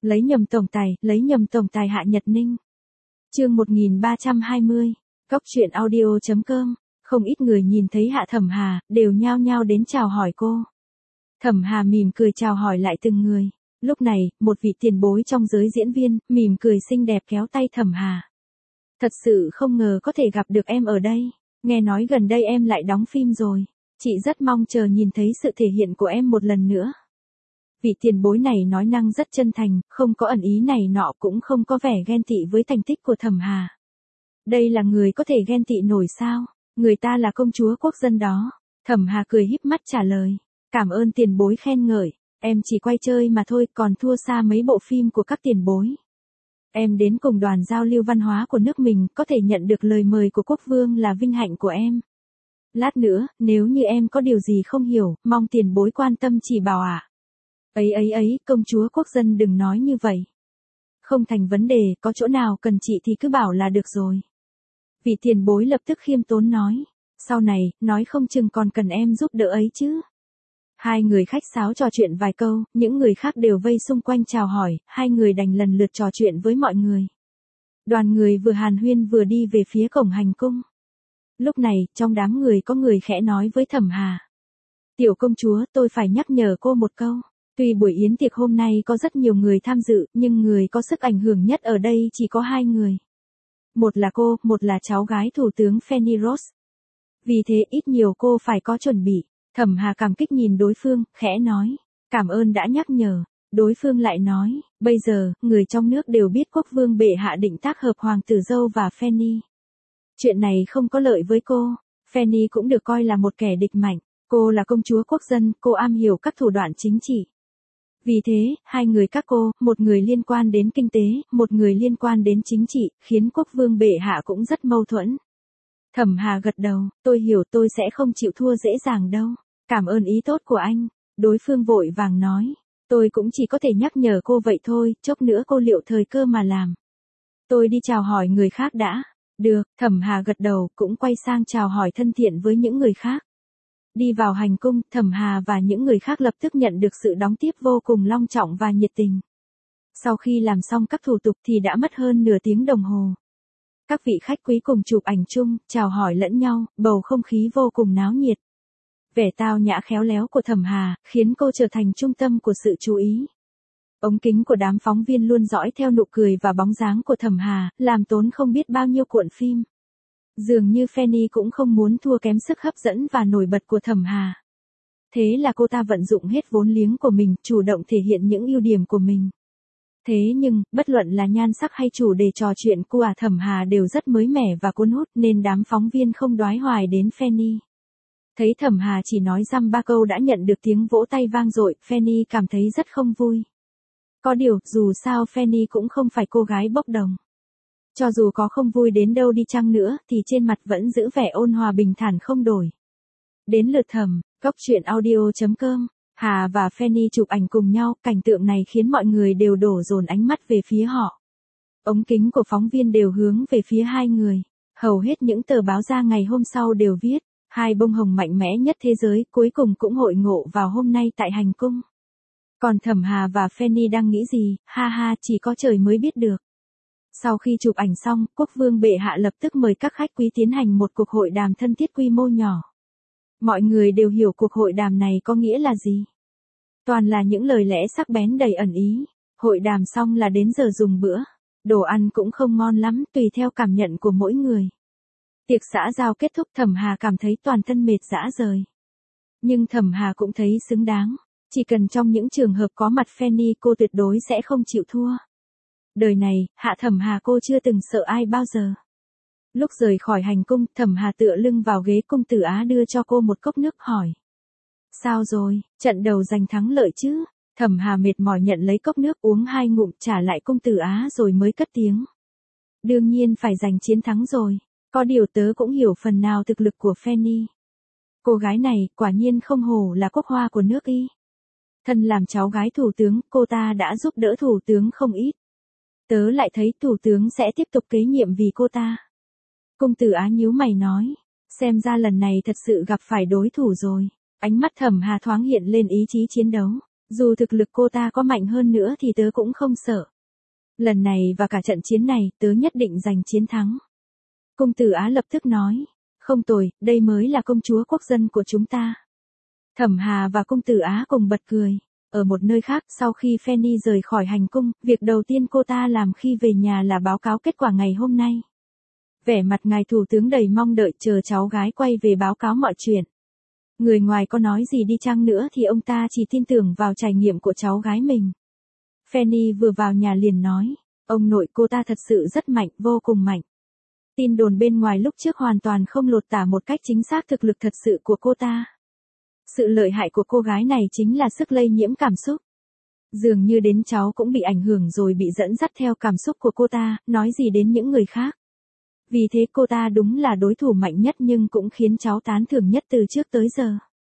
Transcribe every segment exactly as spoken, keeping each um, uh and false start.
Lấy nhầm tổng tài, lấy nhầm tổng tài Hạ Nhật Ninh. Chương một nghìn ba trăm hai mươi. Góc truyện audio chấm com. Không ít người nhìn thấy Hạ Thẩm Hà, đều nhao nhao đến chào hỏi cô. Thẩm Hà mỉm cười chào hỏi lại từng người. Lúc này, một vị tiền bối trong giới diễn viên, mỉm cười xinh đẹp kéo tay Thẩm Hà. Thật sự không ngờ có thể gặp được em ở đây. Nghe nói gần đây em lại đóng phim rồi. Chị rất mong chờ nhìn thấy sự thể hiện của em một lần nữa. Vị tiền bối này nói năng rất chân thành, không có ẩn ý này nọ, cũng không có vẻ ghen tị với thành tích của Thẩm Hà. Đây là người có thể ghen tị nổi sao? Người ta là công chúa quốc dân đó. Thẩm Hà cười híp mắt trả lời. Cảm ơn tiền bối khen ngợi. Em chỉ quay chơi mà thôi, còn thua xa mấy bộ phim của các tiền bối. Em đến cùng đoàn giao lưu văn hóa của nước mình, có thể nhận được lời mời của quốc vương là vinh hạnh của em. Lát nữa, nếu như em có điều gì không hiểu, mong tiền bối quan tâm chỉ bảo ạ. À. Ấy ấy ấy, công chúa quốc dân đừng nói như vậy. Không thành vấn đề, có chỗ nào cần chị thì cứ bảo là được rồi. Vị tiền bối lập tức khiêm tốn nói. Sau này, nói không chừng còn cần em giúp đỡ ấy chứ. Hai người khách sáo trò chuyện vài câu, những người khác đều vây xung quanh chào hỏi, hai người đành lần lượt trò chuyện với mọi người. Đoàn người vừa hàn huyên vừa đi về phía cổng hành cung. Lúc này, trong đám người có người khẽ nói với Thẩm Hà. Tiểu công chúa, tôi phải nhắc nhở cô một câu. Tuy buổi yến tiệc hôm nay có rất nhiều người tham dự, nhưng người có sức ảnh hưởng nhất ở đây chỉ có hai người. Một là cô, một là cháu gái thủ tướng Fanny Rose. Vì thế ít nhiều cô phải có chuẩn bị. Thẩm Hà cảm kích nhìn đối phương, khẽ nói. Cảm ơn đã nhắc nhở. Đối phương lại nói, bây giờ, người trong nước đều biết quốc vương bệ hạ định tác hợp hoàng tử dâu và Fanny. Chuyện này không có lợi với cô. Fanny cũng được coi là một kẻ địch mạnh. Cô là công chúa quốc dân, cô am hiểu các thủ đoạn chính trị. Vì thế, hai người các cô, một người liên quan đến kinh tế, một người liên quan đến chính trị, khiến quốc vương bệ hạ cũng rất mâu thuẫn. Thẩm Hà gật đầu, tôi hiểu, tôi sẽ không chịu thua dễ dàng đâu. Cảm ơn ý tốt của anh. Đối phương vội vàng nói. Tôi cũng chỉ có thể nhắc nhở cô vậy thôi, chốc nữa cô liệu thời cơ mà làm. Tôi đi chào hỏi người khác đã. Được, Thẩm Hà gật đầu, cũng quay sang chào hỏi thân thiện với những người khác. Đi vào hành cung, Thẩm Hà và những người khác lập tức nhận được sự đón tiếp vô cùng long trọng và nhiệt tình. Sau khi làm xong các thủ tục thì đã mất hơn nửa tiếng đồng hồ. Các vị khách quý cùng chụp ảnh chung, chào hỏi lẫn nhau, bầu không khí vô cùng náo nhiệt. Vẻ tao nhã khéo léo của Thẩm Hà, khiến cô trở thành trung tâm của sự chú ý. Ống kính của đám phóng viên luôn dõi theo nụ cười và bóng dáng của Thẩm Hà, làm tốn không biết bao nhiêu cuộn phim. Dường như Fanny cũng không muốn thua kém sức hấp dẫn và nổi bật của Thẩm Hà. Thế là cô ta vận dụng hết vốn liếng của mình, chủ động thể hiện những ưu điểm của mình. Thế nhưng, bất luận là nhan sắc hay chủ đề trò chuyện của Thẩm Hà đều rất mới mẻ và cuốn hút, nên đám phóng viên không đoái hoài đến Fanny. Thấy Thẩm Hà chỉ nói dăm ba câu đã nhận được tiếng vỗ tay vang dội, Fanny cảm thấy rất không vui. Có điều, dù sao Fanny cũng không phải cô gái bốc đồng. Cho dù có không vui đến đâu đi chăng nữa, thì trên mặt vẫn giữ vẻ ôn hòa bình thản không đổi. Đến lượt Thẩm, góc truyện audio chấm com, Hà và Fanny chụp ảnh cùng nhau, cảnh tượng này khiến mọi người đều đổ dồn ánh mắt về phía họ. Ống kính của phóng viên đều hướng về phía hai người. Hầu hết những tờ báo ra ngày hôm sau đều viết, hai bông hồng mạnh mẽ nhất thế giới cuối cùng cũng hội ngộ vào hôm nay tại hành cung. Còn Thẩm Hà và Fanny đang nghĩ gì, ha ha, chỉ có trời mới biết được. Sau khi chụp ảnh xong, quốc vương bệ hạ lập tức mời các khách quý tiến hành một cuộc hội đàm thân thiết quy mô nhỏ. Mọi người đều hiểu cuộc hội đàm này có nghĩa là gì. Toàn là những lời lẽ sắc bén đầy ẩn ý. Hội đàm xong là đến giờ dùng bữa. Đồ ăn cũng không ngon lắm, tùy theo cảm nhận của mỗi người. Tiệc xã giao kết thúc, Thẩm Hà cảm thấy toàn thân mệt rã rời. Nhưng Thẩm Hà cũng thấy xứng đáng. Chỉ cần trong những trường hợp có mặt Fanny, cô tuyệt đối sẽ không chịu thua. Đời này, Hạ Thẩm Hà cô chưa từng sợ ai bao giờ. Lúc rời khỏi hành cung, Thẩm Hà tựa lưng vào ghế, cung tử Á đưa cho cô một cốc nước hỏi. Sao rồi, trận đầu giành thắng lợi chứ? Thẩm Hà mệt mỏi nhận lấy cốc nước uống hai ngụm trả lại cung tử Á rồi mới cất tiếng. Đương nhiên phải giành chiến thắng rồi. Có điều tớ cũng hiểu phần nào thực lực của Fanny. Cô gái này quả nhiên không hổ là quốc hoa của nước Y. Thân làm cháu gái thủ tướng, cô ta đã giúp đỡ thủ tướng không ít. Tớ lại thấy thủ tướng sẽ tiếp tục kế nhiệm vì cô ta. Cung tử Á nhíu mày nói. Xem ra lần này thật sự gặp phải đối thủ rồi. Ánh mắt Thẩm Hà thoáng hiện lên ý chí chiến đấu. Dù thực lực cô ta có mạnh hơn nữa thì tớ cũng không sợ. Lần này và cả trận chiến này, tớ nhất định giành chiến thắng. Công tử Á lập tức nói. Không tồi, đây mới là công chúa quốc dân của chúng ta. Thẩm Hà và công tử Á cùng bật cười. Ở một nơi khác, sau khi Fanny rời khỏi hành cung, việc đầu tiên cô ta làm khi về nhà là báo cáo kết quả ngày hôm nay. Vẻ mặt ngài thủ tướng đầy mong đợi chờ cháu gái quay về báo cáo mọi chuyện. Người ngoài có nói gì đi chăng nữa thì ông ta chỉ tin tưởng vào trải nghiệm của cháu gái mình. Fanny vừa vào nhà liền nói, ông nội cô ta thật sự rất mạnh, vô cùng mạnh. Tin đồn bên ngoài lúc trước hoàn toàn không lột tả một cách chính xác thực lực thật sự của cô ta. Sự lợi hại của cô gái này chính là sức lây nhiễm cảm xúc. Dường như đến cháu cũng bị ảnh hưởng rồi bị dẫn dắt theo cảm xúc của cô ta, nói gì đến những người khác. Vì thế cô ta đúng là đối thủ mạnh nhất nhưng cũng khiến cháu tán thưởng nhất từ trước tới giờ.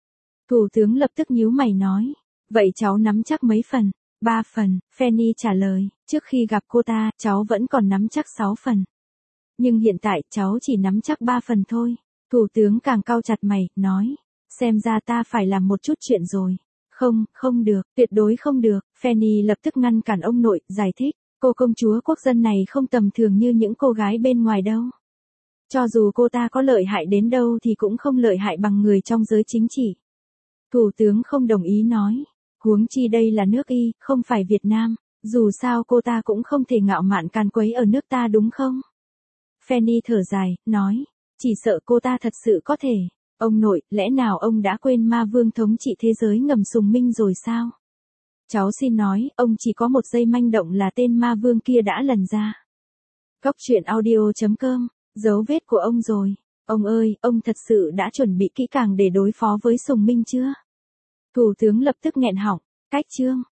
Thủ tướng lập tức nhíu mày nói, vậy cháu nắm chắc mấy phần? Ba phần, Fanny trả lời, trước khi gặp cô ta, cháu vẫn còn nắm chắc sáu phần. Nhưng hiện tại cháu chỉ nắm chắc ba phần thôi. Thủ tướng càng cau chặt mày, nói, xem ra ta phải làm một chút chuyện rồi. Không, không được, tuyệt đối không được. Fanny lập tức ngăn cản ông nội, giải thích, cô công chúa quốc dân này không tầm thường như những cô gái bên ngoài đâu. Cho dù cô ta có lợi hại đến đâu thì cũng không lợi hại bằng người trong giới chính trị. Thủ tướng không đồng ý nói, huống chi đây là nước Y, không phải Việt Nam, dù sao cô ta cũng không thể ngạo mạn càn quấy ở nước ta đúng không? Fanny thở dài, nói, chỉ sợ cô ta thật sự có thể. Ông nội, lẽ nào ông đã quên ma vương thống trị thế giới ngầm Sùng Minh rồi sao? Cháu xin nói, ông chỉ có một giây manh động là tên ma vương kia đã lần ra. Góc truyện audio chấm com, dấu vết của ông rồi. Ông ơi, ông thật sự đã chuẩn bị kỹ càng để đối phó với Sùng Minh chưa? Thủ tướng lập tức nghẹn họng, cách chương.